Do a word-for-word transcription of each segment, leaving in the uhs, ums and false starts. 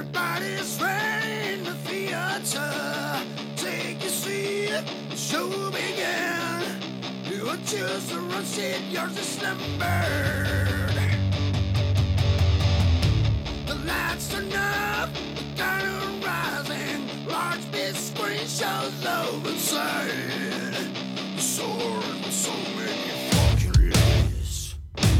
Everybody's ready in the theater. Take a seat, the show began. You choose the run seat, yours is numbered. The lights turn up, the curtain rising. Large big screen shows over inside. Soaring with so many fucking lies.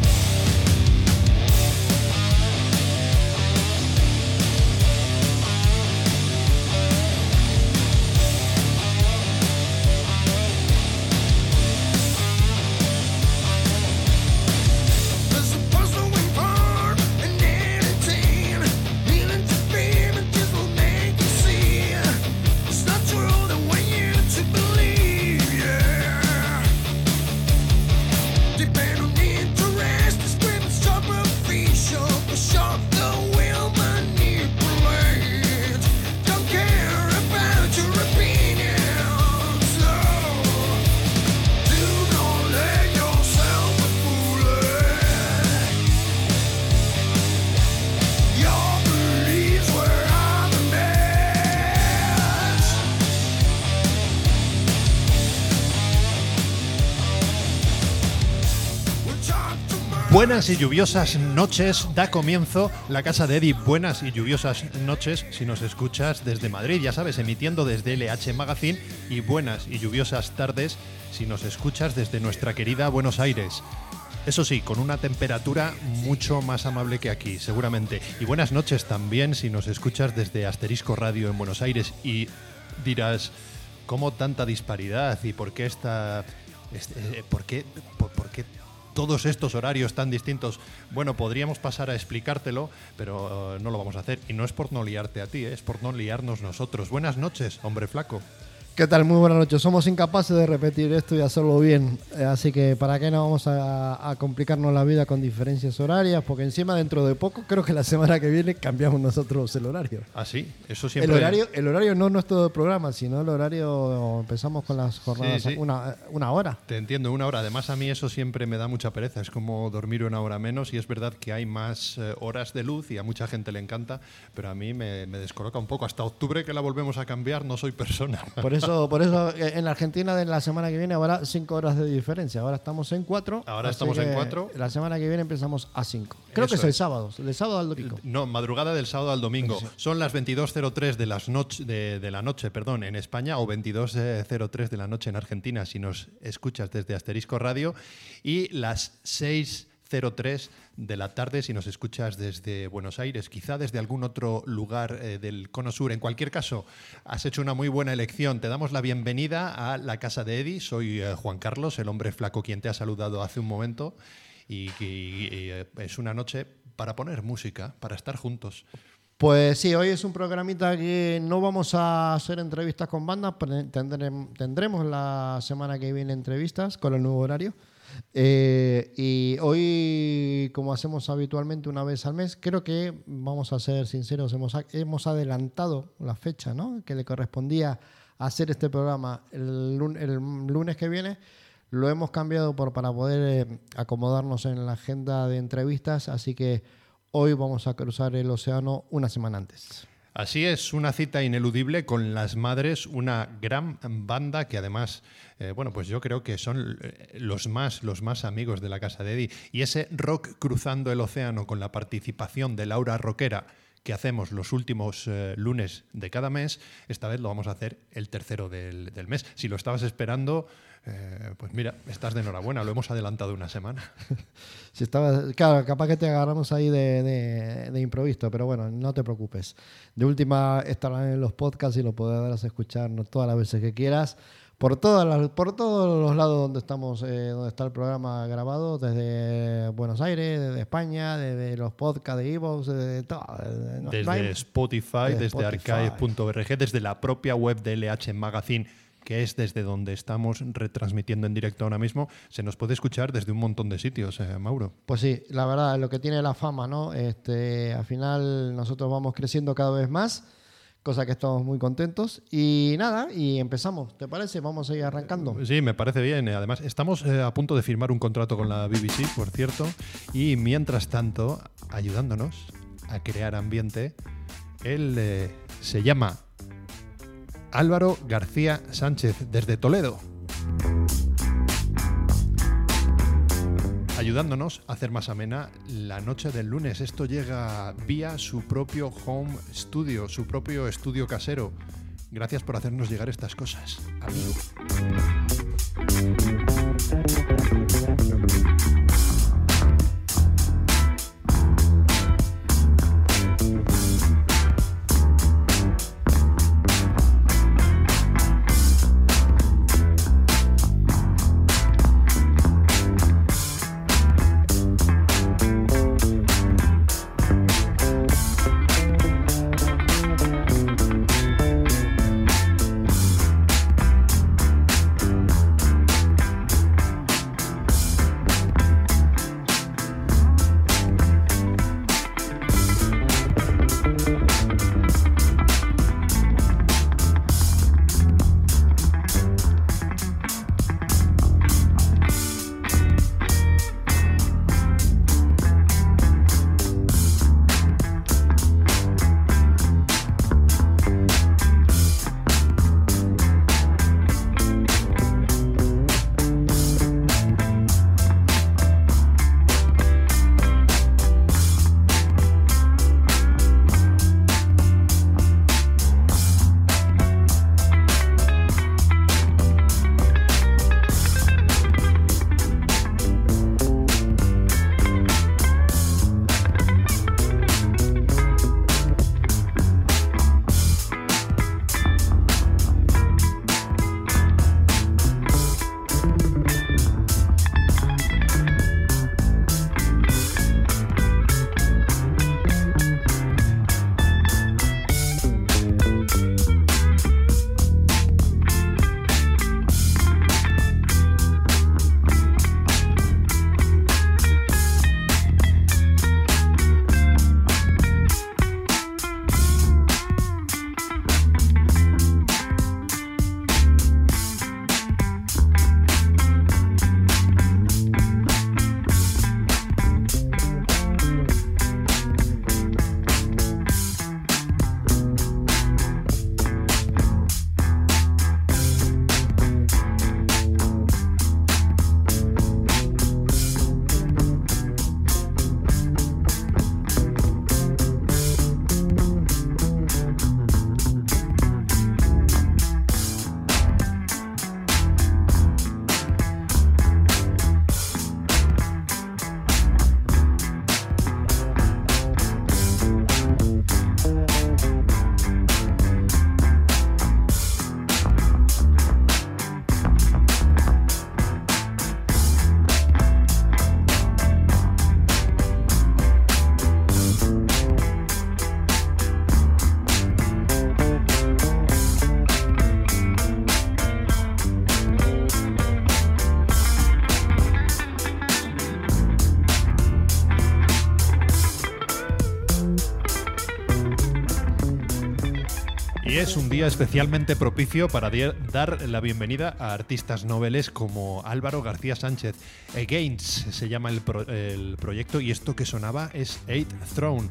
There's a person we born and anything, healing to beam and just will make you see. It's not true the way you to believe, yeah. Depend on interest, the script is superficial, for sure the will manipulate. Don't care about your opinions, so do not let yourself be fooled. Your beliefs were on the match. We'll talk tomorrow. Buenas y lluviosas noches, da comienzo La Casa de Eddie. Buenas y lluviosas noches si nos escuchas desde Madrid, ya sabes, emitiendo desde L H Magazine, y buenas y lluviosas tardes si nos escuchas desde nuestra querida Buenos Aires. Eso sí, con una temperatura mucho más amable que aquí, seguramente. Y buenas noches también si nos escuchas desde Asterisco Radio en Buenos Aires. Y dirás, ¿cómo tanta disparidad? ¿Y por qué esta, este, eh, por qué, por, por qué todos estos horarios tan distintos? Bueno, podríamos pasar a explicártelo, pero eh, no lo vamos a hacer. Y no es por no liarte a ti, eh, es por no liarnos nosotros. Buenas noches, hombre flaco. ¿Qué tal? Muy buenas noches. Somos incapaces de repetir esto y hacerlo bien. Eh, así que ¿para qué no vamos a, a complicarnos la vida con diferencias horarias? Porque encima dentro de poco, creo que la semana que viene cambiamos nosotros el horario. Ah, sí, eso El siempre... horario, el horario no nuestro programa, sino el horario, empezamos con las jornadas Sí, sí. Una, una hora. Te entiendo, una hora. Además, a mí eso siempre me da mucha pereza. Es como dormir una hora menos, y es verdad que hay más eh, horas de luz y a mucha gente le encanta, pero a mí me, me descoloca un poco. Hasta octubre, que la volvemos a cambiar, no soy persona. Por eso, por eso eh, en la Argentina de la semana que viene habrá cinco horas de diferencia. Ahora estamos en cuatro. Ahora así estamos en que cuatro. La semana que viene empezamos a cinco. Creo Eso que es el es. sábado, del sábado al domingo. No, madrugada del sábado al domingo. Sí. Son las veintidós cero tres de, las noch- de, de la noche, perdón, en España, o veintidós cero tres de la noche en Argentina, si nos escuchas desde Asterisco Radio, y las seis cero tres de la tarde si nos escuchas desde Buenos Aires, quizá desde algún otro lugar eh, del Cono Sur. En cualquier caso, has hecho una muy buena elección. Te damos la bienvenida a La Casa de Eddie. Soy eh, Juan Carlos, el hombre flaco, quien te ha saludado hace un momento, y, y- y, eh, es una noche para poner música, para estar juntos. Pues sí, hoy es un programita que no vamos a hacer entrevistas con bandas, pero tendrem- tendremos la semana que viene entrevistas con el nuevo horario. Eh, y hoy, como hacemos habitualmente una vez al mes, creo que, vamos a ser sinceros, hemos, hemos adelantado la fecha, ¿no?, que le correspondía hacer este programa el, lun- el lunes que viene. Lo hemos cambiado por, para poder eh, acomodarnos en la agenda de entrevistas, así que hoy vamos a cruzar el océano una semana antes. Así es, una cita ineludible con Las Madres, una gran banda que además, eh, bueno, pues yo creo que son eh, los más, los más amigos de La Casa de Eddie. Y ese rock cruzando el océano con la participación de Laura Roquera, que hacemos los últimos eh, lunes de cada mes, esta vez lo vamos a hacer el tercero del, del mes. Si lo estabas esperando, eh, pues mira, estás de enhorabuena, lo hemos adelantado una semana. Si estaba, claro, capaz que te agarramos ahí de, de, de improviso, pero bueno, no te preocupes. De última estarán en los podcasts y lo podrás escuchar todas las veces que quieras, por todas las, por todos los lados donde estamos, eh, donde está el programa grabado, desde Buenos Aires, desde España, desde los podcasts de iVoox, desde todo. Desde, no- Desde no hay- Spotify, desde desde, Spotify. archive punto org, desde la propia web de L H Magazine, que es desde donde estamos retransmitiendo en directo ahora mismo. Se nos puede escuchar desde un montón de sitios, eh, Mauro. Pues sí, la verdad, lo que tiene la fama, ¿no? Este, al final nosotros vamos creciendo cada vez más, cosa que estamos muy contentos. Y nada, y empezamos, ¿te parece? Vamos a ir arrancando. Sí, me parece bien. Además, estamos eh, a punto de firmar un contrato con la B B C, por cierto, y mientras tanto, ayudándonos a crear ambiente, Él eh, se llama Álvaro García Sánchez, desde Toledo, ayudándonos a hacer más amena la noche del lunes. Esto llega vía su propio home studio, su propio estudio casero. Gracias por hacernos llegar estas cosas, amigo. Y es un día especialmente propicio para dar la bienvenida a artistas noveles como Álvaro García Sánchez. Against se llama el, pro el proyecto, y esto que sonaba es Eighth Throne,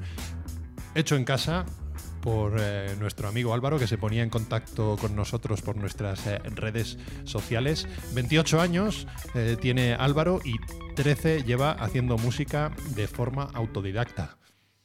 hecho en casa por eh, nuestro amigo Álvaro, que se ponía en contacto con nosotros por nuestras eh, redes sociales. veintiocho años eh, tiene Álvaro y trece lleva haciendo música de forma autodidacta.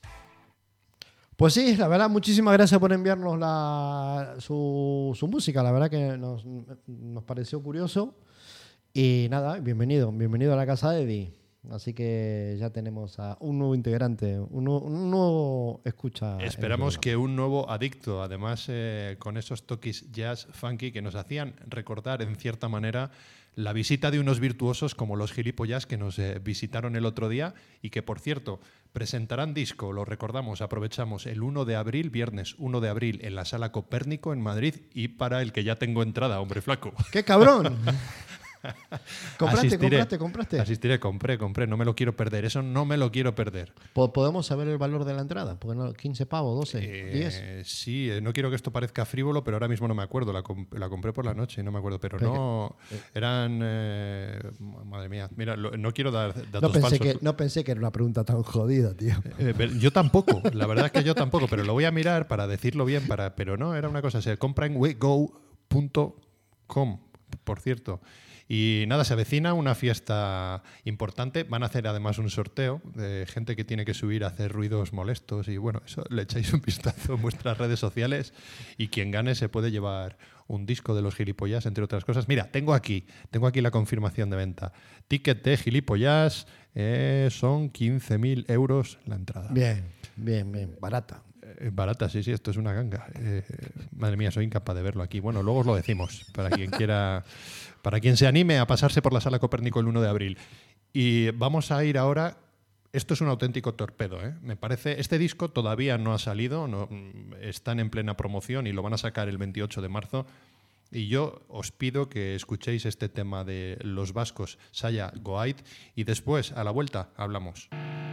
Pues sí, la verdad, muchísimas gracias por enviarnos la, su, su música. La verdad que nos, nos pareció curioso. Y nada, bienvenido, bienvenido a la casa de Eddie. Así que ya tenemos a un nuevo integrante, un nuevo, un nuevo escucha. Esperamos que un nuevo adicto, además eh, con esos toques jazz funky que nos hacían recordar en cierta manera la visita de unos virtuosos como los Gilipollas que nos eh, visitaron el otro día y que, por cierto, presentarán disco, lo recordamos, aprovechamos, el uno de abril, viernes uno de abril, en la Sala Copérnico en Madrid, y para el que ya tengo entrada, hombre flaco. ¡Qué cabrón! ¿Compraste, Asistiré. compraste, compraste? Asistiré, compré, compré. No me lo quiero perder. Eso no me lo quiero perder. Po- ¿Podemos saber el valor de la entrada? Porque no, quince pavos, doce, Eh, diez. Sí, eh, no quiero que esto parezca frívolo, pero ahora mismo no me acuerdo. La, comp- la compré por la noche y no me acuerdo. Pero Pero no. Eran. eh, madre mía. Mira, lo- no quiero dar datos No pensé, falsos. que, no pensé que era una pregunta tan jodida, tío. Eh, pero yo tampoco, la verdad es que yo tampoco, pero lo voy a mirar para decirlo bien, para, pero no, era una cosa, se compra en wego punto com, por cierto. Y nada, se avecina una fiesta importante, van a hacer además un sorteo de gente que tiene que subir a hacer ruidos molestos y bueno, eso le echáis un vistazo en vuestras redes sociales y quien gane se puede llevar un disco de los Gilipollas, entre otras cosas. Mira, tengo aquí, tengo aquí la confirmación de venta. Ticket de Gilipollas, eh, son quince mil euros la entrada. Bien, bien, bien. Barata. Eh, barata, sí, sí, esto es una ganga. Eh, madre mía, soy incapaz de verlo aquí. Bueno, luego os lo decimos, para quien quiera, para quien se anime a pasarse por la Sala Copérnico el uno de abril. Y vamos a ir ahora. Esto es un auténtico torpedo, ¿eh? Me parece. Este disco todavía no ha salido, no, están en plena promoción y lo van a sacar el veintiocho de marzo. Y yo os pido que escuchéis este tema de los vascos, Saya Goait, y después, a la vuelta, hablamos.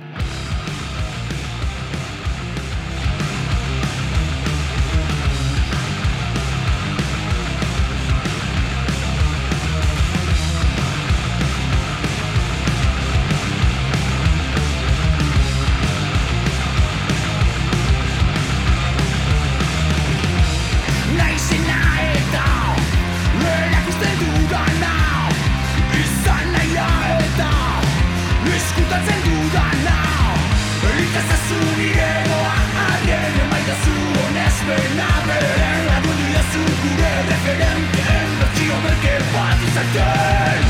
Naizena eta erakusten dudana izan naia eta eskutatzen dudana elitazazu niregoa arien emaitazu honezpena beren lagundiazu gure referenten bertxio merke bat izaten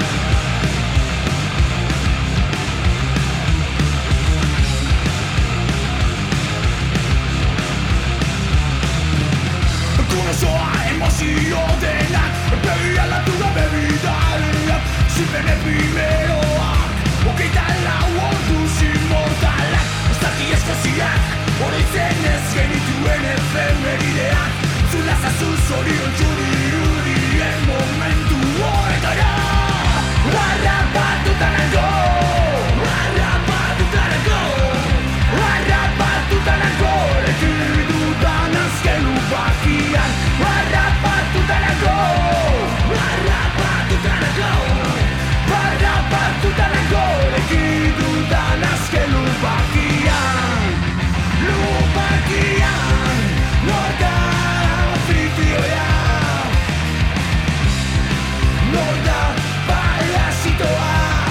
Konosoa emozio denak begialatu gabe bidaliak Zipen epimeroak Okeita lau orduz inmortalak Zati eskaziak Oroitzen ez genituen efemerideak Zulazazu zorion txudirudien momentu horretara Harrapatutanako Harrapatutanako Harrapatutanako Lekidutan azken lupakian Harrapatutanako Harrapatutanako Harrapatutanako Lekidutan azken lupakian Lupakian Norta anfitioia Norta parazitoa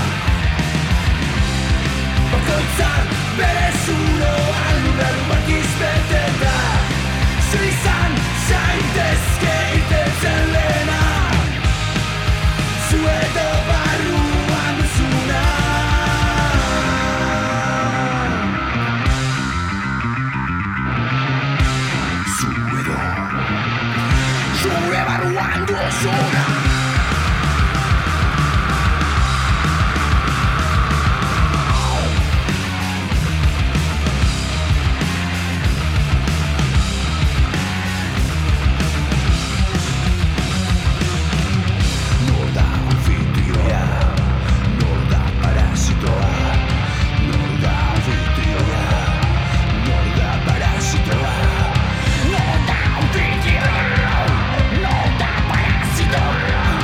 Bakoitzak bere zuloan lurraru bat izbeten da Zuizan zaitezke itetzen lehena Zueto barruan duzuna Zuedo Zure barruan duzuna Nor da anfitioia, nor da parasitoa Nor da anfitioia, nor da parasitoa Nor da anfitioia, nor da parasitoa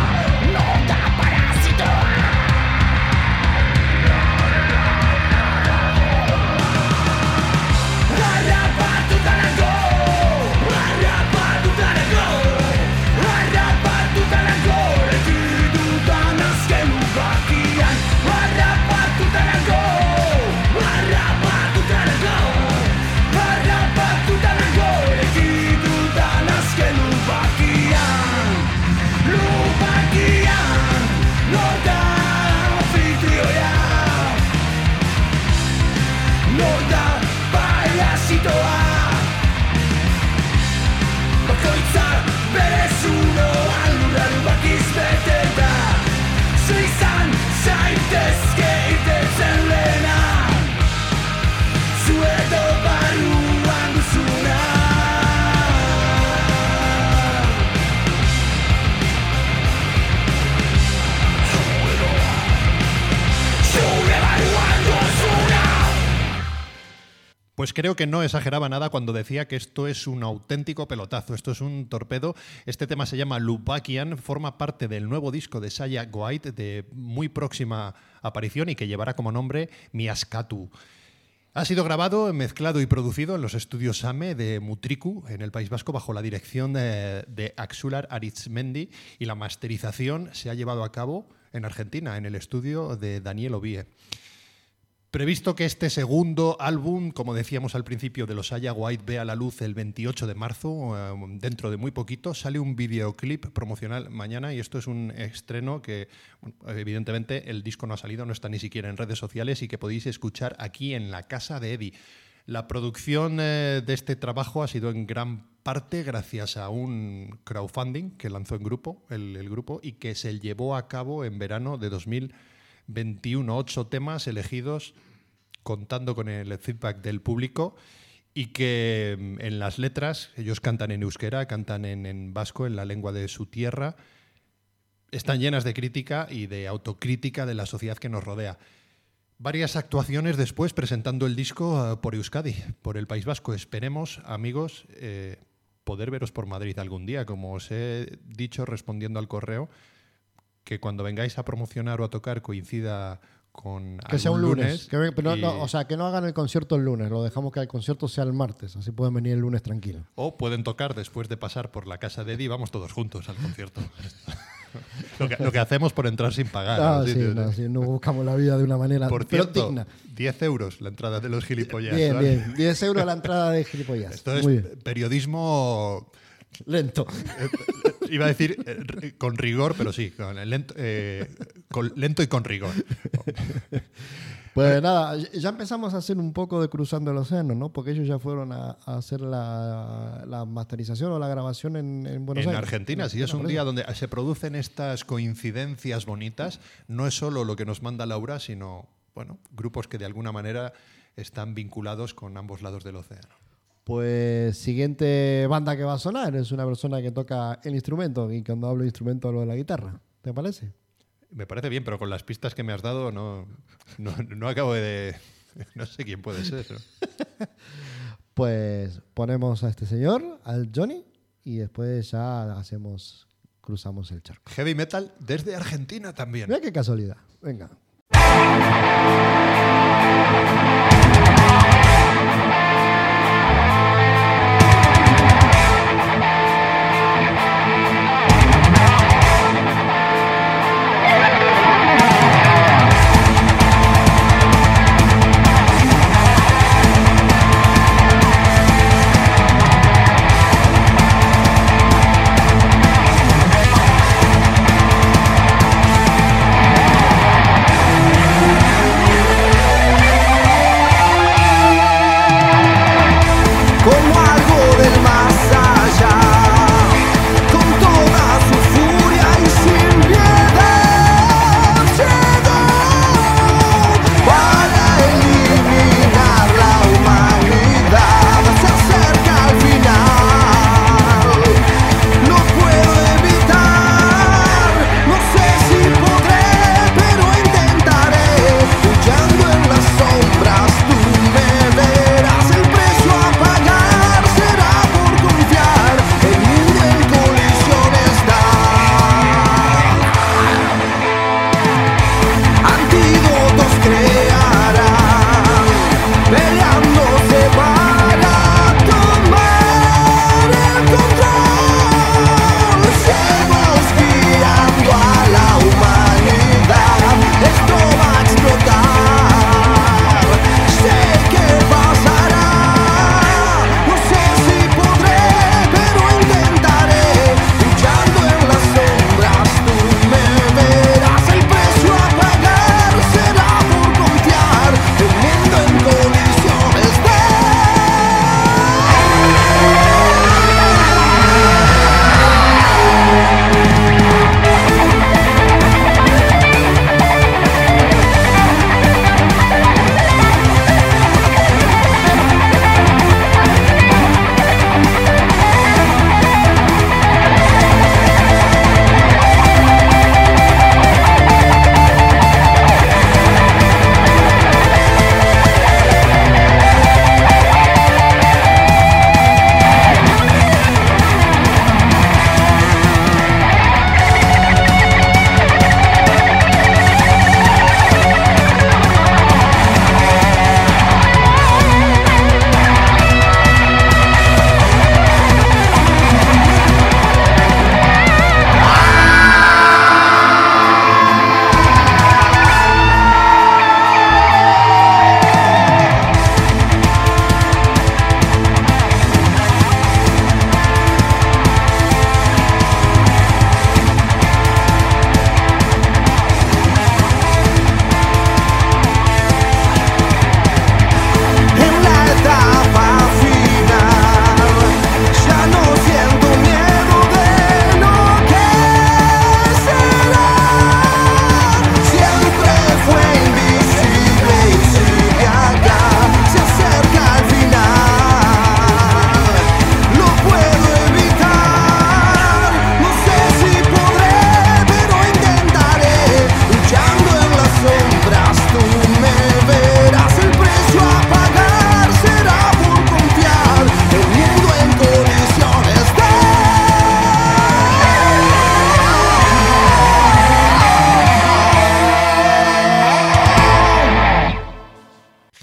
Pues creo que no exageraba nada cuando decía que esto es un auténtico pelotazo, esto es un torpedo. Este tema se llama Lupakian, forma parte del nuevo disco de Saya White de muy próxima aparición y que llevará como nombre Miaskatu. Ha sido grabado, mezclado y producido en los estudios Same de Mutriku, en el País Vasco, bajo la dirección de, de Axular Arizmendi, y la masterización se ha llevado a cabo en Argentina, en el estudio de Daniel Ovie. Previsto que este segundo álbum, como decíamos al principio, de los Saya White vea la luz el veintiocho de marzo, eh, dentro de muy poquito, sale un videoclip promocional mañana y esto es un estreno que, bueno, evidentemente, el disco no ha salido, no está ni siquiera en redes sociales y que podéis escuchar aquí en la casa de Eddie. La producción eh, de este trabajo ha sido en gran parte gracias a un crowdfunding que lanzó en grupo, el, el grupo y que se llevó a cabo en verano de dos mil veintiuno, ocho temas elegidos contando con el feedback del público y que en las letras, ellos cantan en euskera, cantan en, en vasco, en la lengua de su tierra, están llenas de crítica y de autocrítica de la sociedad que nos rodea. Varias actuaciones después presentando el disco uh, por Euskadi, por el País Vasco. Esperemos, amigos, eh, poder veros por Madrid algún día, como os he dicho respondiendo al correo, que cuando vengáis a promocionar o a tocar coincida con que sea un lunes, lunes que ven, pero y... no, o sea, que no hagan el concierto el lunes, lo dejamos que el concierto sea el martes, así pueden venir el lunes tranquilo. O pueden tocar después de pasar por la casa de Eddie, vamos todos juntos al concierto. lo, que, lo que hacemos por entrar sin pagar. Ah, ¿no? Sí, no, sí, no buscamos la vida de una manera por pero cierto, digna. diez euros la entrada de los gilipollas. Bien, ¿vale? bien, diez euros la entrada de gilipollas. Esto es Muy bien. periodismo... Lento. Iba a decir eh, con rigor, pero sí, con lento, eh, con, lento y con rigor. Pues nada, ya empezamos a hacer un poco de cruzando el océano, ¿no? Porque ellos ya fueron a, a hacer la, la masterización o la grabación en, en Buenos en Aires. Argentina, sí, es un día donde se producen estas coincidencias bonitas. No es solo lo que nos manda Laura, sino, bueno, grupos que de alguna manera están vinculados con ambos lados del océano. Pues siguiente banda que va a sonar es una persona que toca el instrumento y cuando hablo de instrumento hablo de la guitarra. ¿Te parece? Me parece bien, pero con las pistas que me has dado no, no, no acabo de... No sé quién puede ser. ¿No? Pues ponemos a este señor, al Johnny, y después ya hacemos, cruzamos el charco. Heavy metal desde Argentina también. Mira qué casualidad. Venga. We'll be right back.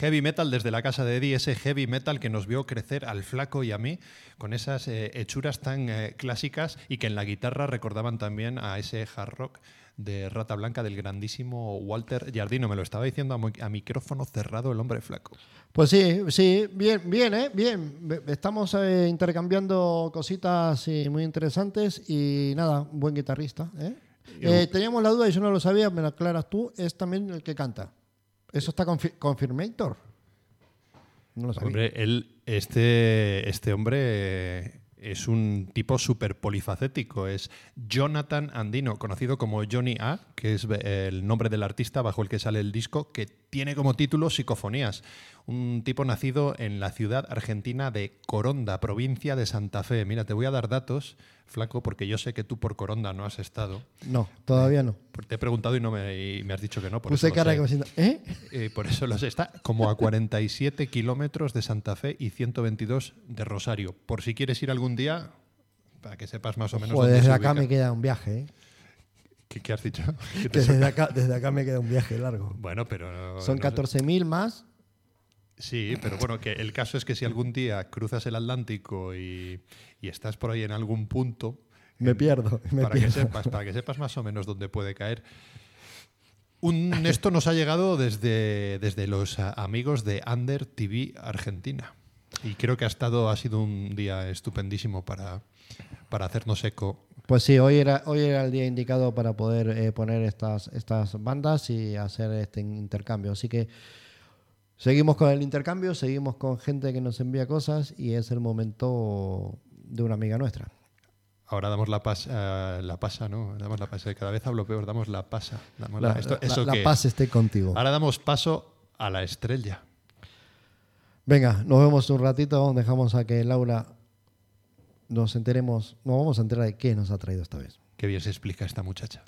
heavy metal desde la casa de Eddie, ese heavy metal que nos vio crecer al Flaco y a mí, con esas eh, hechuras tan eh, clásicas y que en la guitarra recordaban también a ese hard rock de Rata Blanca del grandísimo Walter Giardino. Me lo estaba diciendo a, mo- a micrófono cerrado el hombre Flaco. Pues sí, sí, bien, bien, ¿eh? Bien. Estamos eh, intercambiando cositas sí, muy interesantes y nada, un buen guitarrista. ¿eh? Eh, teníamos la duda y yo no lo sabía, me lo aclaras tú, es también el que canta. ¿Eso está confi- confirmator? No lo sabía. Hombre, él, este, este hombre eh, es un tipo súper polifacético. Es Jonathan Andino, conocido como Johnny A, que es eh, el nombre del artista bajo el que sale el disco, que tiene como título Psicofonías. Un tipo nacido en la ciudad argentina de Coronda, provincia de Santa Fe. Mira, te voy a dar datos, Flaco, porque yo sé que tú por Coronda no has estado. No, todavía no. Te he preguntado y, no me, y me has dicho que no. Por Puse eso lo cara sé. que me siento, ¿eh? Eh, por eso lo sé. Está como a cuarenta y siete kilómetros de Santa Fe y ciento veintidós de Rosario. Por si quieres ir algún día, para que sepas más o menos Joder, dónde desde se acá ubica. me queda un viaje, ¿eh? ¿Qué, qué has dicho? ¿Qué Que te desde, suena? acá, desde acá me queda un viaje largo. Bueno, pero... Son no sé. catorce mil más. Sí, pero bueno, que el caso es que si algún día cruzas el Atlántico y, y estás por ahí en algún punto... Me en- pierdo, me para, que pierdo. sepas, para que sepas más o menos dónde puede caer. Un, esto nos ha llegado desde, desde los a- amigos de Under T V Argentina. Y creo que ha estado ha sido un día estupendísimo para, para hacernos eco. Pues sí, hoy era, hoy era el día indicado para poder eh, poner estas, estas bandas y hacer este intercambio. Así que seguimos con el intercambio, seguimos con gente que nos envía cosas y es el momento de una amiga nuestra. Ahora damos la pasa, la pasa, ¿no? Damos la pasa. Cada vez hablo peor, damos la pasa. Damos La, la, esto- la- ¿eso la qué paz es? esté contigo. Ahora damos paso a la estrella. Venga, nos vemos un ratito, dejamos a que Laura nos enteremos, nos vamos a enterar de qué nos ha traído esta vez. Qué bien se explica esta muchacha.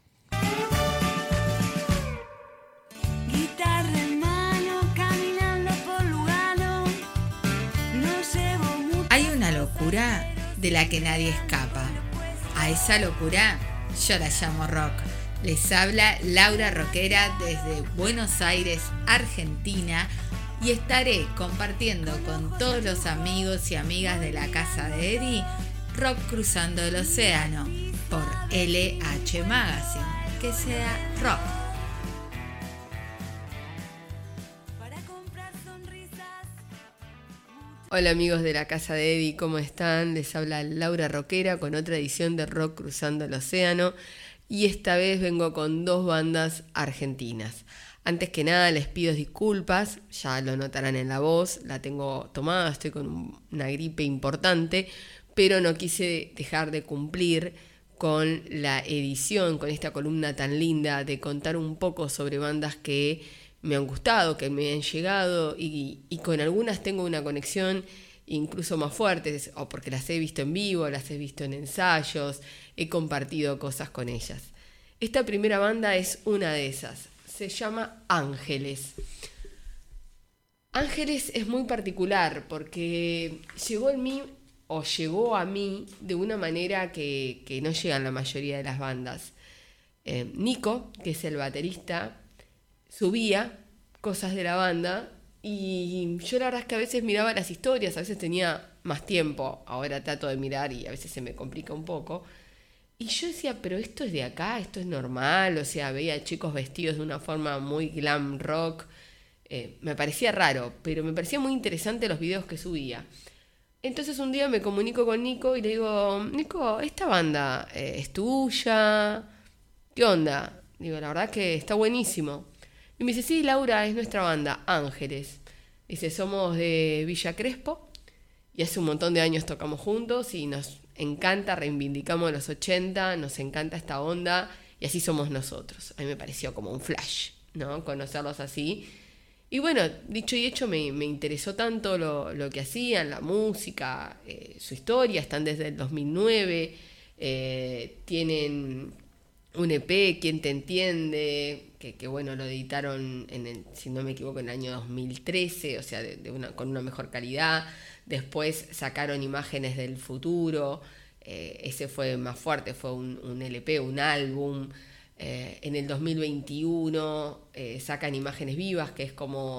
Guitarra en mano, caminando por Lugano. No llevo mucho. Hay una locura de la que nadie escapa. A esa locura yo la llamo rock. Les habla Laura Roquera desde Buenos Aires, Argentina, y estaré compartiendo con todos los amigos y amigas de la casa de Eddie Rock Cruzando el Océano por L H Magazine. Que sea rock. Hola amigos de la casa de Eddie, ¿cómo están? Les habla Laura Roquera con otra edición de Rock Cruzando el Océano y esta vez vengo con dos bandas argentinas. Antes que nada les pido disculpas, ya lo notarán en la voz, la tengo tomada, estoy con un- una gripe importante, pero no quise dejar de cumplir con la edición, con esta columna tan linda de contar un poco sobre bandas que me han gustado, que me han llegado y, y con algunas tengo una conexión incluso más fuerte, o porque las he visto en vivo, las he visto en ensayos, he compartido cosas con ellas. Esta primera banda es una de esas, se llama Ángeles. Ángeles es muy particular porque llegó en mí o llegó a mí de una manera que, que no llegan la mayoría de las bandas. Eh, Nico, que es el baterista, subía cosas de la banda y yo la verdad es que a veces miraba las historias, a veces tenía más tiempo, ahora trato de mirar y a veces se me complica un poco. Y yo decía, pero esto es de acá, esto es normal, o sea, veía chicos vestidos de una forma muy glam rock, eh, me parecía raro, pero me parecía muy interesante los videos que subía. Entonces un día me comunico con Nico y le digo, Nico, ¿esta banda eh, es tuya? ¿Qué onda? Digo, la verdad que está buenísimo. Y me dice, sí, Laura, es nuestra banda, Ángeles. Dice, somos de Villa Crespo y hace un montón de años tocamos juntos y nos encanta, reivindicamos los ochenta, nos encanta esta onda y así somos nosotros. A mí me pareció como un flash, ¿no? Conocerlos así. Y bueno, dicho y hecho, me, me interesó tanto lo, lo que hacían, la música, eh, su historia, están desde el dos mil nueve, eh, tienen un E P, ¿Quién te entiende? Que, que bueno, lo editaron, en el, si no me equivoco, en el año dos mil trece, o sea, de, de una, con una mejor calidad. Después sacaron Imágenes del Futuro, eh, ese fue más fuerte, fue un, un L P, un álbum. Eh, en el dos mil veintiuno eh, sacan Imágenes Vivas, que es como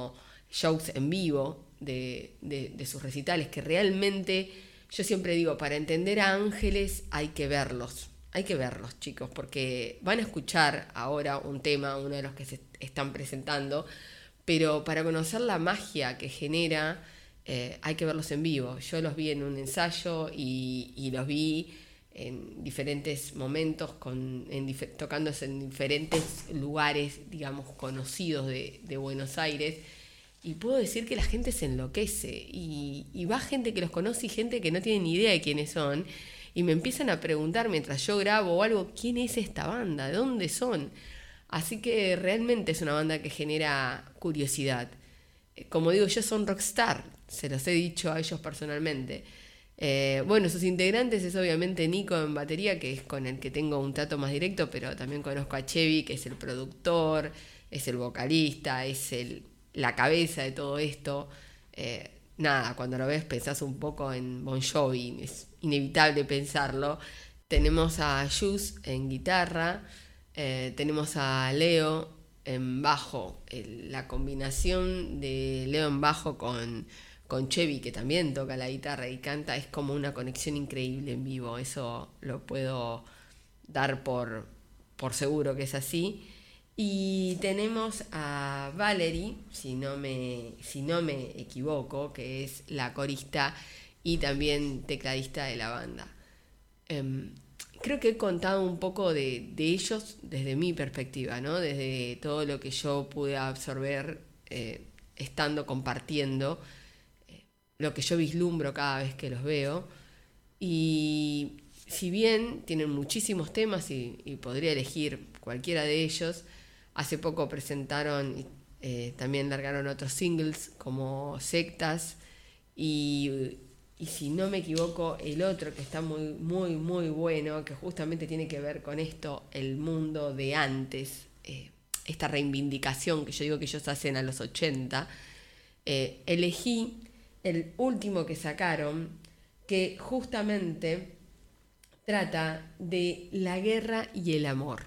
shows en vivo de, de, de sus recitales, que realmente, yo siempre digo, para entender a Ángeles hay que verlos, hay que verlos, chicos, porque van a escuchar ahora un tema, uno de los que se están presentando, pero para conocer la magia que genera, eh, hay que verlos en vivo. Yo los vi en un ensayo y, y los vi en diferentes momentos, con, en dif- tocándose en diferentes lugares, digamos, conocidos de, de Buenos Aires, y puedo decir que la gente se enloquece, y, y va gente que los conoce y gente que no tiene ni idea de quiénes son, y me empiezan a preguntar mientras yo grabo o algo, ¿quién es esta banda? ¿De dónde son? Así que realmente es una banda que genera curiosidad. Como digo, ellos son rockstar, se los he dicho a ellos personalmente. Eh, bueno, sus integrantes es obviamente Nico en batería, que es con el que tengo un trato más directo, pero también conozco a Chevy, que es el productor, es el vocalista, es el, la cabeza de todo esto. Eh, nada, cuando lo ves pensás un poco en Bon Jovi, es inevitable pensarlo. Tenemos a Jus en guitarra, eh, tenemos a Leo en bajo. El, la combinación de Leo en bajo con... con Chevy, que también toca la guitarra y canta, es como una conexión increíble en vivo. Eso lo puedo dar por, por seguro que es así. Y tenemos a Valerie, si no me, si no me equivoco, que es la corista y también tecladista de la banda. Um, creo que he contado un poco de, de ellos desde mi perspectiva, ¿no? Desde todo lo que yo pude absorber eh, estando compartiendo, lo que yo vislumbro cada vez que los veo. Y si bien tienen muchísimos temas y, y podría elegir cualquiera de ellos, hace poco presentaron, eh, también largaron otros singles como Sectas y, y si no me equivoco el otro que está muy muy muy bueno, que justamente tiene que ver con esto, el mundo de antes, eh, esta reivindicación que yo digo que ellos hacen a los ochenta. eh, elegí el último que sacaron, que justamente trata de la guerra y el amor.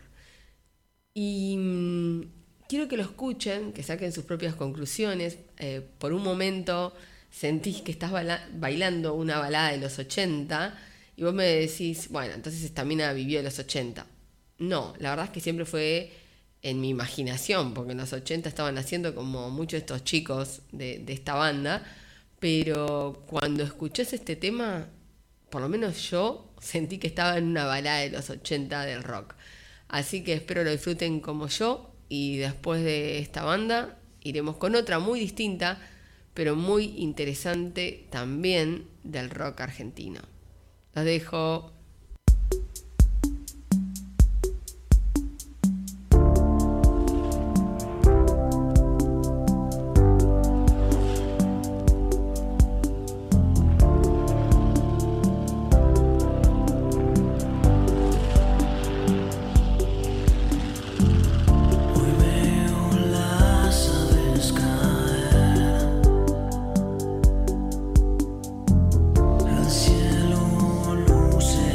Y mmm, quiero que lo escuchen, que saquen sus propias conclusiones. Eh, por un momento sentís que estás baila- bailando una balada de los ochenta y vos me decís, bueno, entonces esta mina vivió de los ochenta. No, la verdad es que siempre fue en mi imaginación, porque en los ochenta estaban haciendo como muchos de estos chicos de, de esta banda. Pero cuando escuchás este tema, por lo menos yo sentí que estaba en una balada de los ochenta del rock. Así que espero lo disfruten como yo, y después de esta banda iremos con otra muy distinta, pero muy interesante también del rock argentino. Los dejo. El cielo luce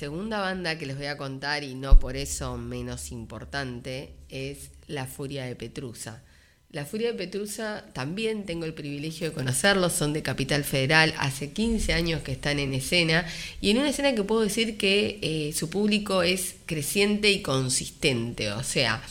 segunda banda que les voy a contar, y no por eso menos importante, es La Furia de Petrusa. La Furia de Petrusa también tengo el privilegio de conocerlos, son de Capital Federal, hace quince años que están en escena, y en una escena que puedo decir que eh, su público es creciente y consistente, o sea,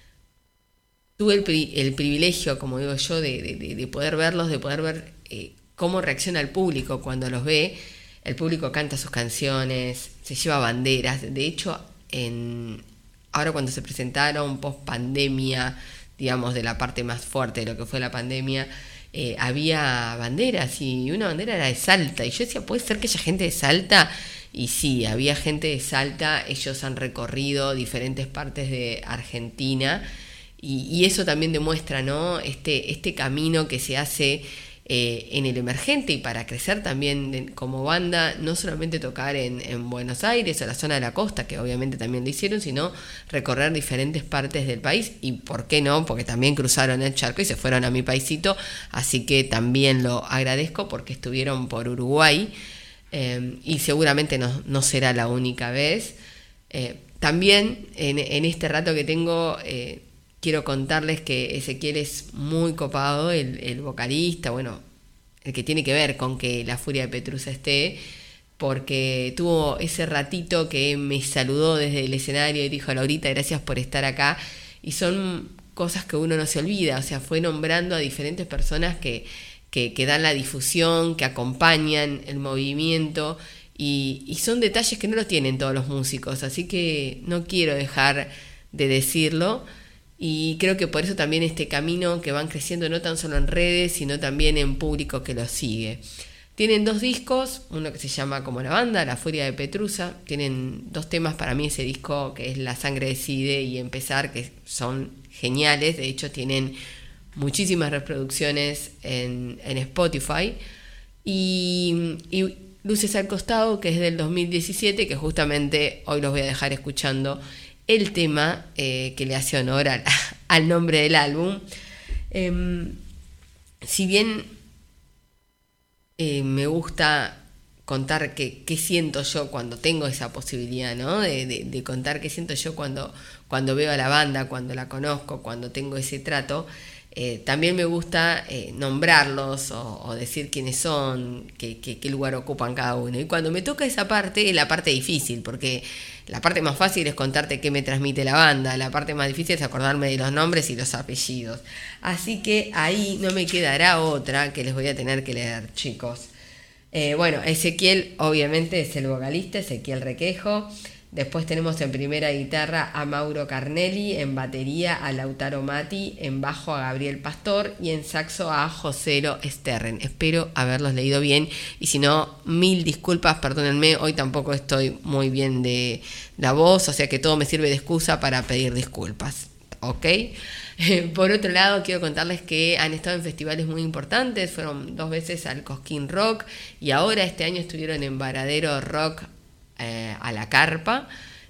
tuve el, pri- el privilegio, como digo yo, de, de, de poder verlos, de poder ver eh, cómo reacciona el público cuando los ve. El público canta sus canciones, se lleva banderas, de hecho, en, ahora cuando se presentaron post pandemia, digamos, de la parte más fuerte de lo que fue la pandemia, eh, había banderas, y una bandera era de Salta, y yo decía, ¿puede ser que haya gente de Salta? Y sí, había gente de Salta, ellos han recorrido diferentes partes de Argentina, y, y eso también demuestra, ¿no?, este, este camino que se hace eh, en el emergente, y para crecer también de, como banda, no solamente tocar en, en Buenos Aires o la zona de la costa, que obviamente también lo hicieron, sino recorrer diferentes partes del país, y por qué no, porque también cruzaron el charco y se fueron a mi paisito, así que también lo agradezco porque estuvieron por Uruguay, eh, y seguramente no, no será la única vez. Eh, también en, en este rato que tengo, eh, quiero contarles que Ezequiel es muy copado, el, el vocalista, bueno, el que tiene que ver con que La Furia de Petrusa esté, porque tuvo ese ratito que me saludó desde el escenario y dijo, Laurita, gracias por estar acá, y son cosas que uno no se olvida, o sea, fue nombrando a diferentes personas que, que, que dan la difusión, que acompañan el movimiento, y, y son detalles que no los tienen todos los músicos, así que no quiero dejar de decirlo. Y creo que por eso también este camino que van creciendo no tan solo en redes, sino también en público que los sigue. Tienen dos discos, uno que se llama como la banda, La Furia de Petrusa. Tienen dos temas para mí ese disco, que es La Sangre Decide y Empezar, que son geniales. De hecho, tienen muchísimas reproducciones en, en Spotify. Y, y Luces al Costado, que es del dos mil diecisiete, que justamente hoy los voy a dejar escuchando el tema eh, que le hace honor al, al nombre del álbum. Eh, si bien eh, me gusta contar qué, qué siento yo cuando tengo esa posibilidad, ¿no?, de, de, de contar qué siento yo cuando, cuando veo a la banda, cuando la conozco, cuando tengo ese trato, eh, también me gusta eh, nombrarlos o, o decir quiénes son, qué, qué, qué lugar ocupan cada uno. Y cuando me toca esa parte, es la parte difícil, porque la parte más fácil es contarte qué me transmite la banda, la parte más difícil es acordarme de los nombres y los apellidos. Así que ahí no me quedará otra que les voy a tener que leer, chicos. Eh, bueno, Ezequiel obviamente es el vocalista, Ezequiel Requejo. Después tenemos en primera guitarra a Mauro Carnelli, en batería a Lautaro Mati, en bajo a Gabriel Pastor y en saxo a Joselo Sterren. Espero haberlos leído bien, y si no, mil disculpas, perdónenme, hoy tampoco estoy muy bien de la voz, o sea que todo me sirve de excusa para pedir disculpas, ¿ok? Por otro lado, quiero contarles que han estado en festivales muy importantes, fueron dos veces al Cosquín Rock, y ahora este año estuvieron en Varadero Rock Eh, a la carpa,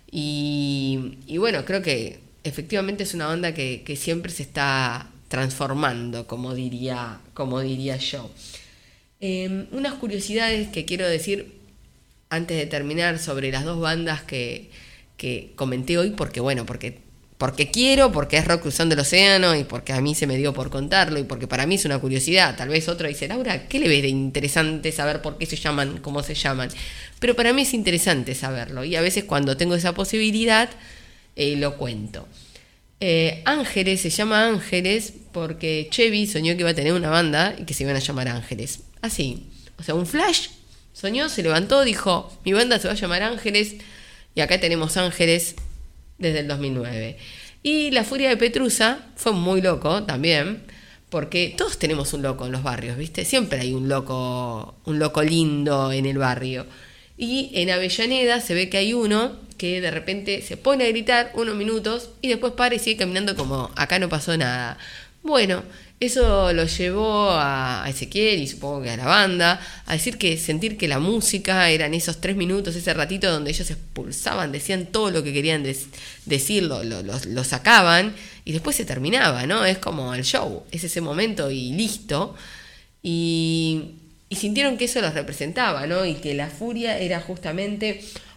y, y bueno, creo que efectivamente es una banda que, que siempre se está transformando, como diría, como diría yo. Eh, unas curiosidades que quiero decir antes de terminar sobre las dos bandas que, que comenté hoy, porque bueno, porque, porque quiero, porque es rock cruzando el océano, y porque a mí se me dio por contarlo, y porque para mí es una curiosidad. Tal vez otro dice, Laura, ¿qué le ves de interesante saber por qué se llaman, cómo se llaman? Pero para mí es interesante saberlo, y a veces cuando tengo esa posibilidad eh, lo cuento. Eh, Ángeles se llama Ángeles porque Chevy soñó que iba a tener una banda y que se iban a llamar Ángeles. Así, o sea, un flash, soñó, se levantó, dijo, mi banda se va a llamar Ángeles, y acá tenemos Ángeles desde el dos mil nueve. Y La Furia de Petrusa fue muy loco también, porque todos tenemos un loco en los barrios, ¿viste? Siempre hay un loco, un loco lindo en el barrio. Y en Avellaneda se ve que hay uno que de repente se pone a gritar unos minutos y después para y sigue caminando como acá no pasó nada. Bueno, eso lo llevó a Ezequiel y supongo que a la banda a decir que sentir que la música eran esos tres minutos, ese ratito donde ellos se expulsaban, decían todo lo que querían des- decir, lo, lo, lo, lo sacaban y después se terminaba, ¿no? Es como el show, es ese momento y listo. Y... Y sintieron que eso los representaba, ¿no? Y que la furia era justamente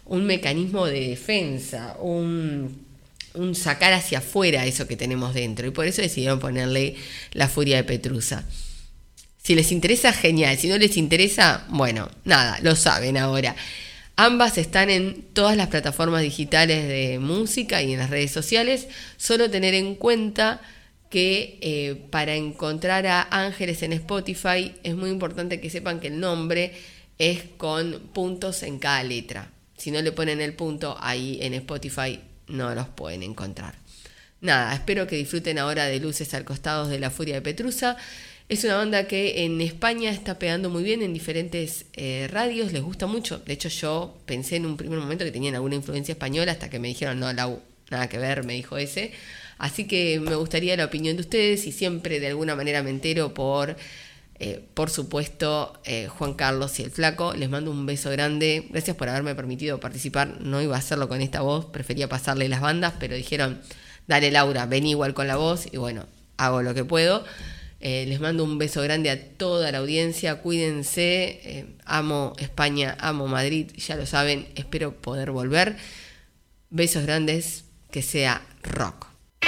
un mecanismo de defensa, un, un sacar hacia afuera eso que tenemos dentro. Y por eso decidieron ponerle La Furia de Petrusa. Si les interesa, genial. Si no les interesa, bueno, nada, lo saben ahora. Ambas están en todas las plataformas digitales de música y en las redes sociales. Solo tener en cuenta que eh, para encontrar a Ángeles en Spotify es muy importante que sepan que el nombre es con puntos en cada letra. Si no le ponen el punto ahí en Spotify no los pueden encontrar. Nada, espero que disfruten ahora de Luces al Costado de La Furia de Petrusa. Es una banda que en España está pegando muy bien en diferentes eh, radios, les gusta mucho. De hecho, yo pensé en un primer momento que tenían alguna influencia española hasta que me dijeron, no, Lau, nada que ver, me dijo ese. Así que me gustaría la opinión de ustedes y siempre de alguna manera me entero por, eh, por supuesto, eh, Juan Carlos y el Flaco. Les mando un beso grande. Gracias por haberme permitido participar. No iba a hacerlo con esta voz, prefería pasarle las bandas, pero dijeron, dale Laura, ven igual con la voz y bueno, hago lo que puedo. Eh, les mando un beso grande a toda la audiencia, cuídense, eh, amo España, amo Madrid, ya lo saben, espero poder volver. Besos grandes, que sea rock.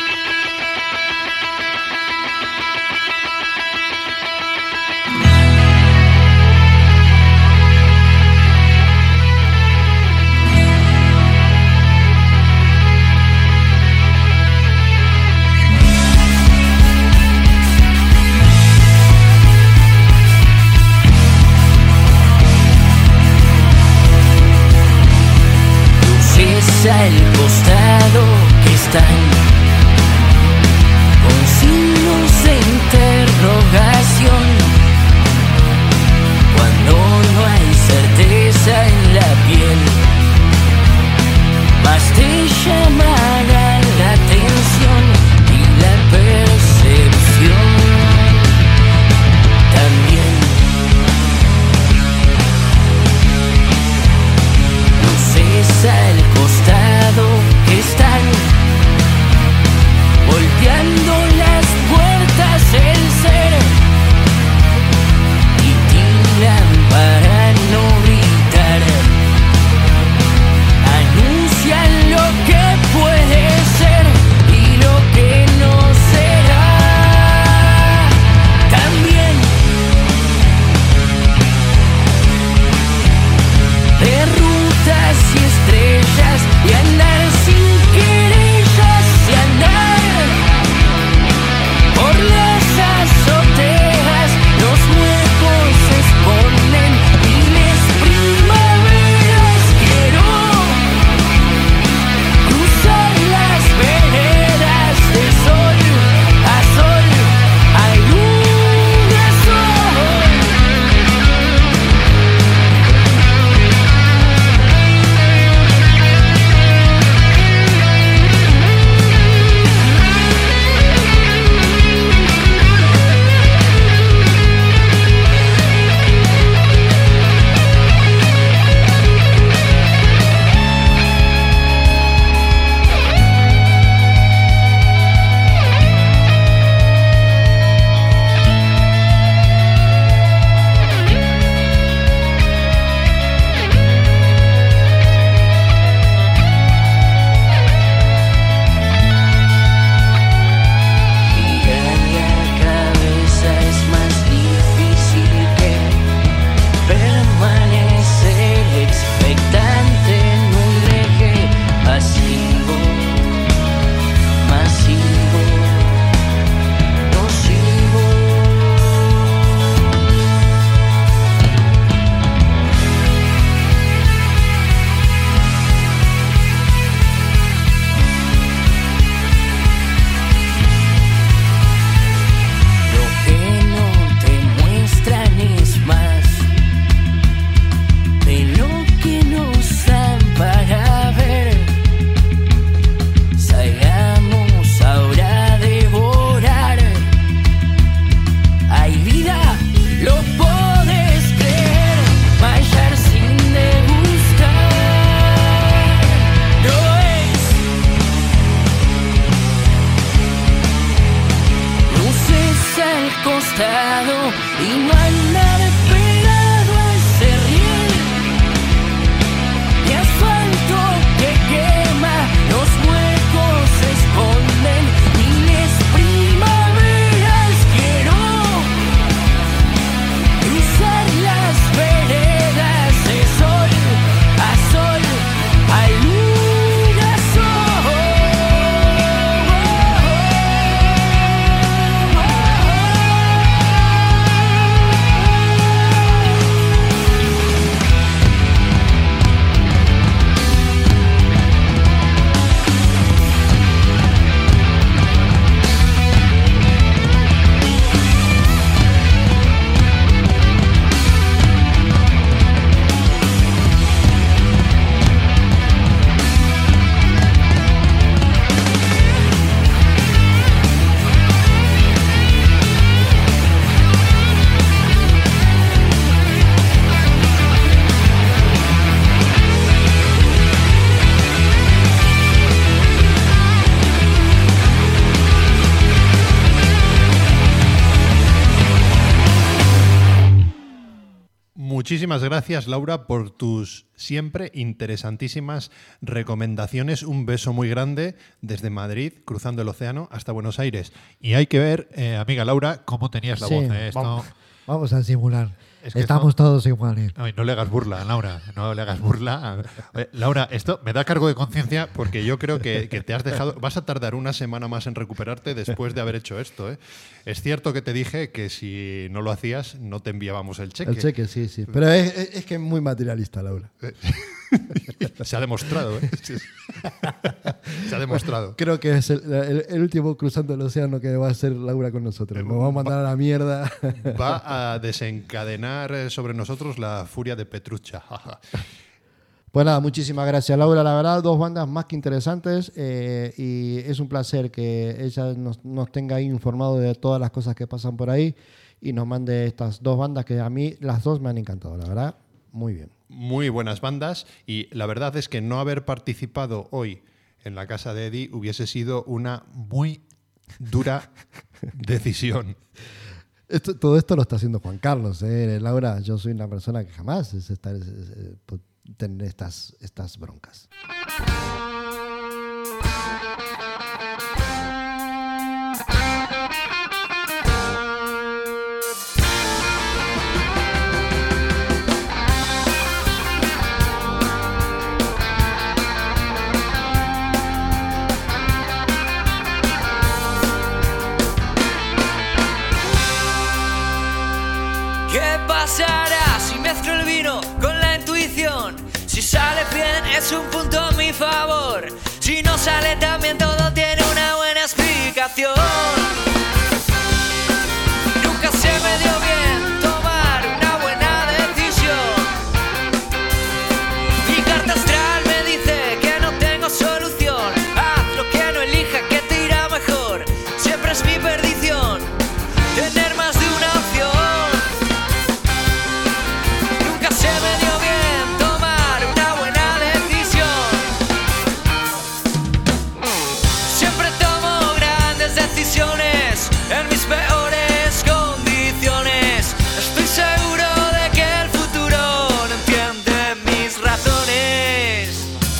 Al costado que están con signos de interrogación, cuando no hay certeza en la piel, más te llamará la atención y la percepción también. Luces al costado que están golpeando las puertas del ser y tiran para no gritar, anuncian lo que puede ser y lo que no será también. De rutas y estrellas y andar sin querellas y andar por las azoteas, los huecos se esconden miles primaveras. Quiero cruzar las veredas de sol a sol, hay luna sol. Girar la cabeza es más difícil que permanecer expectante en un eje pasivo, masivo, nocivo. Lo que no te muestran es más de lo que nos dan para ver. Salgamos ahora a devorar. Hay vida, lo podés creer, fallar sin degustar. No es luces al costado y no andar pegado a ese riel de asfalto. Muchísimas gracias, Laura, por tus siempre interesantísimas recomendaciones. Un beso muy grande desde Madrid, cruzando el océano hasta Buenos Aires. Y hay que ver, eh, amiga Laura, cómo tenías la Sí, voz. ¿eh? Esto- vamos, vamos a simular. Es que Estamos esto- todos iguales. Ay, no le hagas burla, Laura. No le hagas burla. Oye, Laura, esto me da cargo de conciencia porque yo creo que, que te has dejado. Vas a tardar una semana más en recuperarte después de haber hecho esto. ¿eh? Es cierto que te dije que si no lo hacías, no te enviábamos el cheque. El cheque, sí, sí. Pero es, es- es que es muy materialista, Laura. Se ha demostrado. ¿eh? Se ha demostrado. Creo que es el, el- el último cruzando el océano que va a hacer Laura con nosotros. Nos va a mandar a la mierda. Va a desencadenar eh, sobre nosotros la furia de Petrucha. Pues nada, muchísimas gracias, Laura. La verdad, dos bandas más que interesantes eh, y es un placer que ella nos, nos tenga ahí informado de todas las cosas que pasan por ahí y nos mande estas dos bandas que a mí las dos me han encantado, la verdad. Muy bien. Muy buenas bandas y la verdad es que no haber participado hoy en la casa de Eddie hubiese sido una muy dura decisión. Esto- todo esto lo está haciendo Juan Carlos. ¿eh? Laura, yo soy una persona que jamás es estar, es- es- es- po- tener estas, estas broncas. ¿Qué pasará si mezclo el vino con la intuición? Si sale bien es un punto a mi favor. Si no sale también todo tiene una buena explicación. Nunca se me dio bien tomar una buena decisión. Mi carta astral me dice que no tengo solución. Haz lo que no elija, que te irá mejor. Siempre es mi perdición tener más de una opción. Nunca se me dio bien tomar una buena decisión. Siempre tomo grandes decisiones en mis peores condiciones. Estoy seguro de que el futuro no entiende mis razones.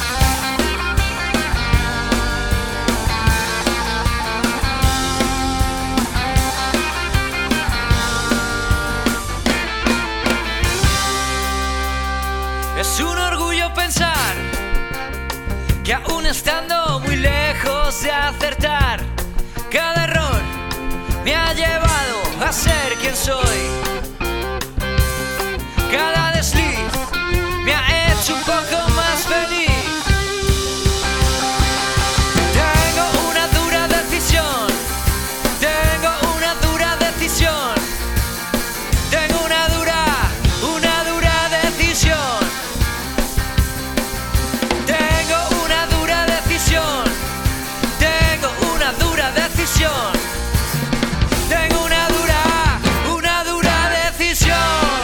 Es un orgullo pensar que aún estando muy lejos de acertar, cada error me ha llevado a ser quien soy. Cada desliz me ha hecho un poco más feliz. Tengo una dura decisión. Tengo una dura decisión. Tengo una dura, una dura decisión. Tengo una dura decisión. Tengo una dura decisión. Tengo una dura, una dura decisión.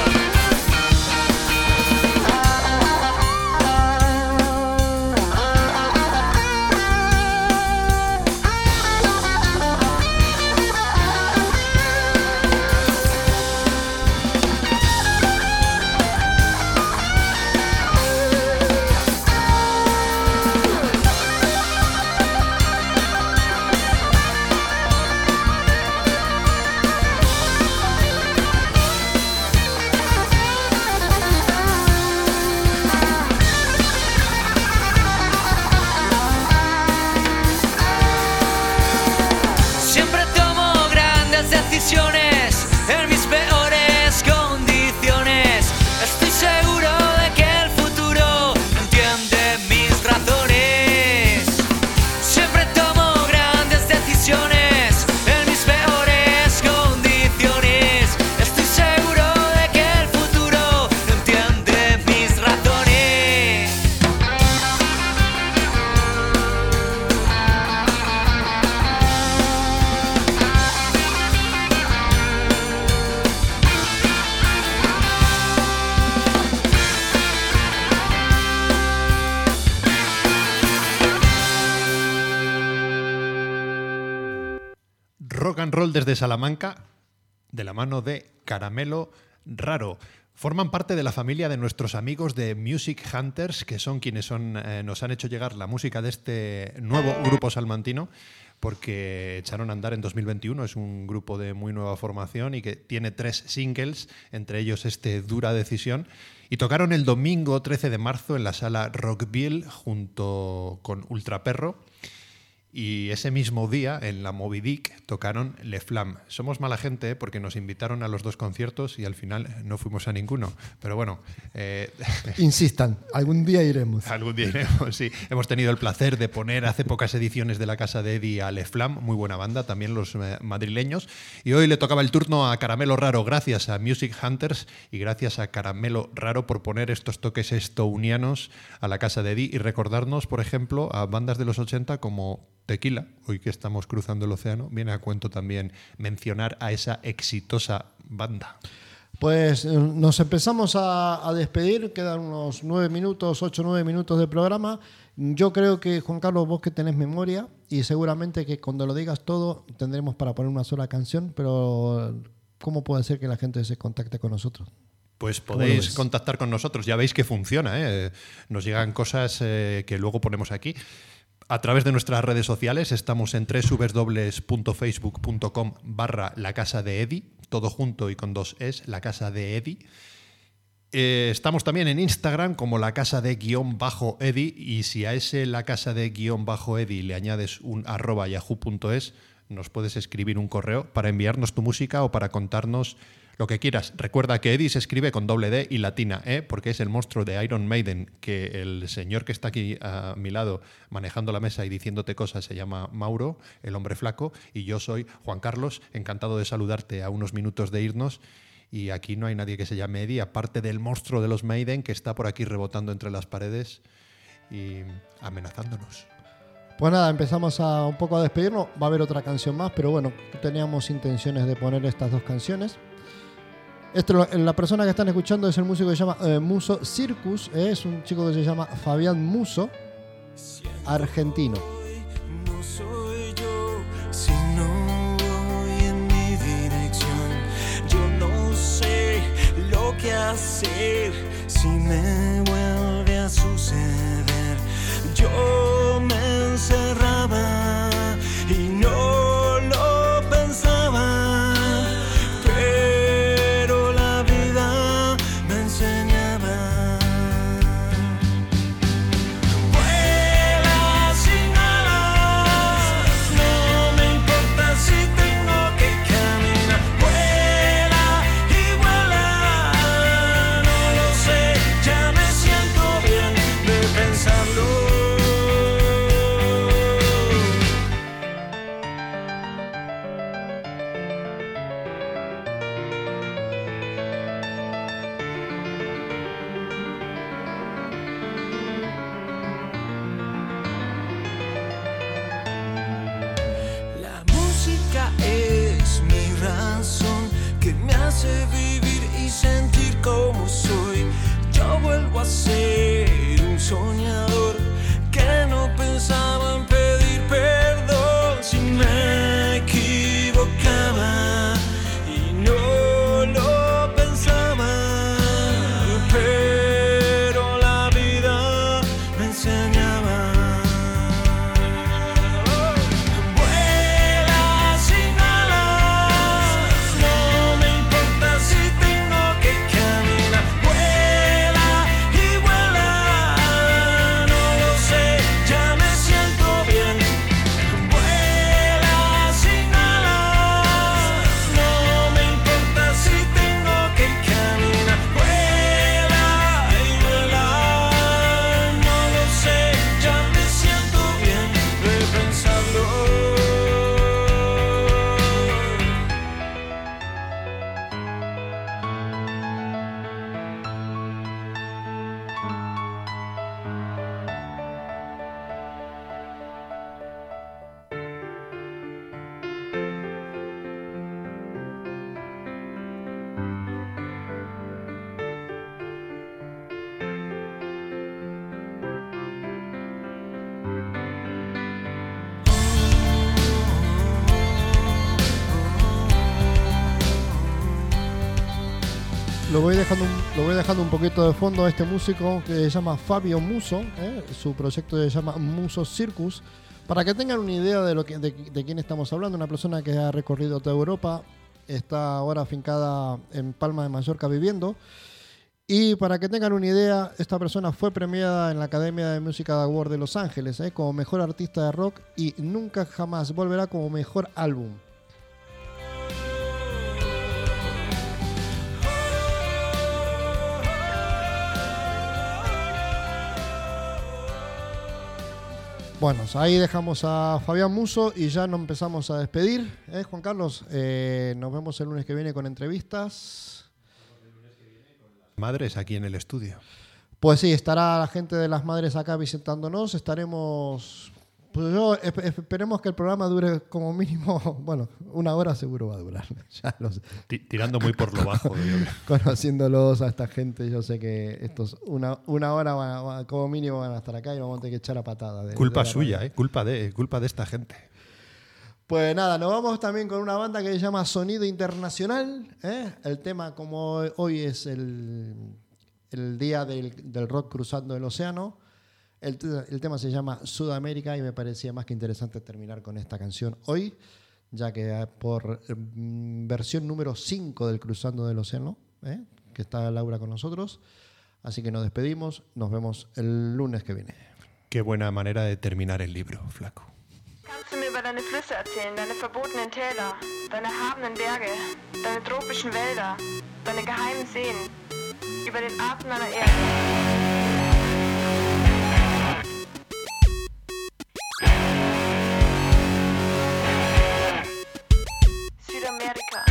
Siempre tomo grandes decisiones en mis peores condiciones. Estoy seguro de que el futuro no entiende mis razones. Siempre tomo grandes decisiones en mis peores condiciones. Estoy seguro de que el futuro no entiende mis razones. Rock and roll desde Salamanca, de la mano de Caramelo Raro. Forman parte de la familia de nuestros amigos de Music Hunters, que son quienes son, eh, nos han hecho llegar la música de este nuevo grupo salmantino, porque echaron a andar en dos mil veintiuno. Es un grupo de muy nueva formación y que tiene tres singles, entre ellos este Dura Decisión, y tocaron el domingo trece de marzo en la sala Rockville junto con Ultraperro. Y ese mismo día, en la Moby Dick, tocaron Le Flam. Somos mala gente, ¿eh? Porque nos invitaron a los dos conciertos y al final no fuimos a ninguno. Pero bueno... Eh, Insistan, algún día iremos. algún día iremos, sí. Hemos tenido el placer de poner hace pocas ediciones de la casa de Eddie a Le Flam, muy buena banda, también los eh, madrileños. Y hoy le tocaba el turno a Caramelo Raro, gracias a Music Hunters y gracias a Caramelo Raro por poner estos toques estonianos a la casa de Eddie y recordarnos, por ejemplo, a bandas de los ochenta como Tequila, hoy que estamos cruzando el océano, viene a cuento también mencionar a esa exitosa banda. Pues eh, nos empezamos a, a despedir, quedan unos nueve minutos, ocho o nueve minutos de programa. Yo creo que, Juan Carlos, vos que tenés memoria y seguramente que cuando lo digas todo tendremos para poner una sola canción, pero ¿cómo puede ser que la gente se contacte con nosotros? Pues podéis contactar con nosotros, ya veis que funciona, ¿eh? Nos llegan cosas eh, que luego ponemos aquí. A través de nuestras redes sociales estamos en www.facebook.com barra la casa de Eddie, todo junto y con dos es, la casa de Eddie. Eh, estamos también en Instagram como la casa de guión bajo Eddie y si a ese la casa de guión bajo Eddie le añades un arroba yahoo punto es, nos puedes escribir un correo para enviarnos tu música o para contarnos lo que quieras. Recuerda que Eddie se escribe con doble D y latina, ¿eh? Porque es el monstruo de Iron Maiden, que el señor que está aquí a mi lado manejando la mesa y diciéndote cosas se llama Mauro, el hombre flaco, y yo soy Juan Carlos, encantado de saludarte a unos minutos de irnos. Y aquí no hay nadie que se llame Eddie, aparte del monstruo de los Maiden que está por aquí rebotando entre las paredes y amenazándonos. Pues nada, empezamos a un poco a despedirnos. Va a haber otra canción más, pero bueno, teníamos intenciones de poner estas dos canciones. Esto, la persona que están escuchando es el músico que se llama eh, Muso Circus, eh, es un chico que se llama Fabián Muso, argentino. No soy yo si no voy en mi dirección. Yo no sé lo que hacer si me vuelve a suceder. Yo me encerraba y no lo pensaba. Pensarlo lo voy dejando un, lo voy dejando un poquito de fondo a este músico que se llama Fabio Muso, ¿eh? Su proyecto se llama Muso Circus, para que tengan una idea de, lo que, de, de quién estamos hablando. Una persona que ha recorrido toda Europa, está ahora afincada en Palma de Mallorca viviendo. Y para que tengan una idea, esta persona fue premiada en la Academia de Música de Award de Los Ángeles, ¿eh? como mejor artista de rock, y nunca jamás volverá como mejor álbum. Bueno, ahí dejamos a Fabián Muso y ya nos empezamos a despedir. ¿Eh, Juan Carlos? Eh, nos vemos el lunes que viene con entrevistas. Madres aquí en el estudio. Pues sí, estará la gente de las madres acá visitándonos. Estaremos... Pues yo esperemos que el programa dure como mínimo, bueno, una hora seguro va a durar. Ya los, Tirando muy por lo bajo. Yo conociéndolos a esta gente, yo sé que estos una, una hora van a, como mínimo van a estar acá y vamos a tener que echar a patada. De, culpa de suya, radio. eh, culpa de, culpa de esta gente. Pues nada, nos vamos también con una banda que se llama Sonido Internacional. ¿eh? El tema, como hoy es el, el día del, del rock cruzando el océano, el, el tema se llama Sudamérica y me parecía más que interesante terminar con esta canción hoy, ya que por mm, versión número cinco del Cruzando del Océano, ¿eh? que está Laura con nosotros. Así que nos despedimos, nos vemos el lunes que viene. Qué buena manera de terminar el libro, flaco. Kannst du mir über deine Flüsse erzählen, deine verbotenen Täler, deine erhabenen Berge, deine tropischen Wälder, deine geheimen Seen, über den Atem deiner Erde? Südamerika.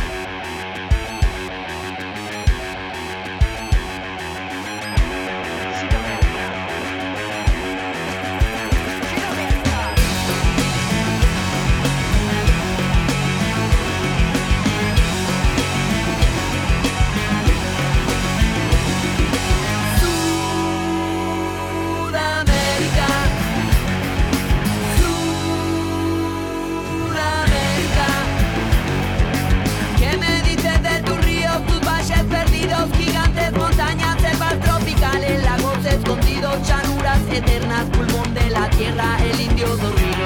Llanuras eternas, pulmón de la tierra, el indio dormido.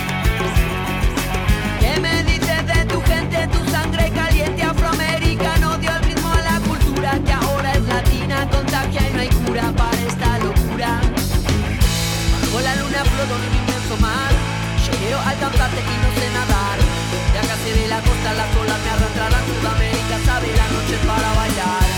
¿Qué me dices de tu gente, tu sangre caliente afroamericano? Dio el ritmo a la cultura que ahora es latina, contagia y no hay cura para esta locura. Bajo la luna floto en un inmenso mar, yo quiero alcanzarte y no sé nadar. De acá se ve la costa, las olas me arrastrarán. Sudamérica sabe la noche para bailar.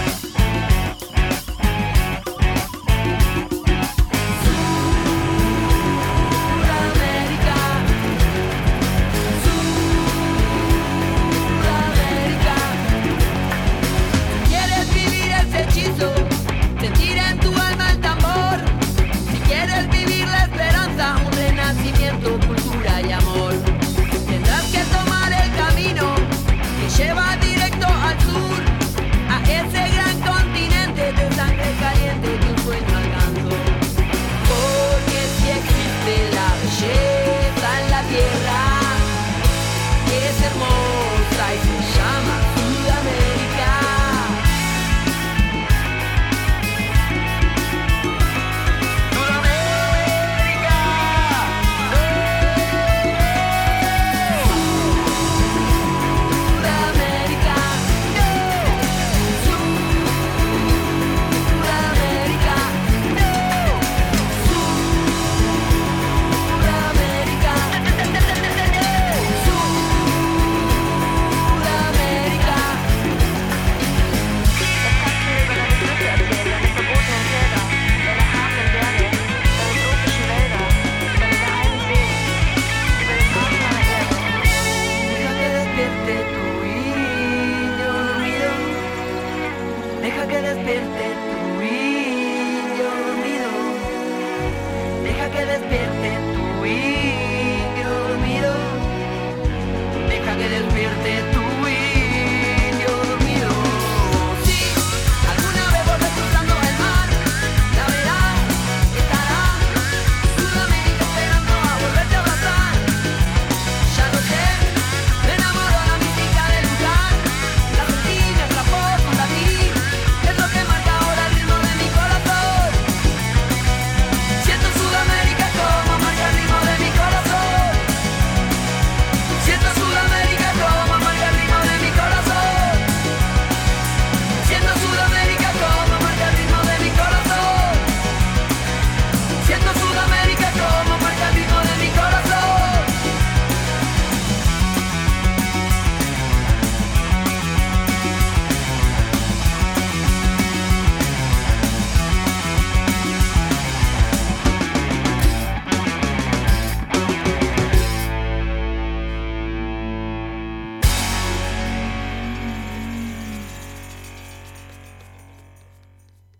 Sentir en tu alma el tambor. Si quieres vivir la esperanza, un renacimiento, cultura y amor. Tendrás que tomar el camino que lleva directo al sur, a ese gran continente de sangre caliente que un sueño alcanzó. Porque si existe la belleza en la tierra, es hermosa y se llama Sudamérica. Deja que despierte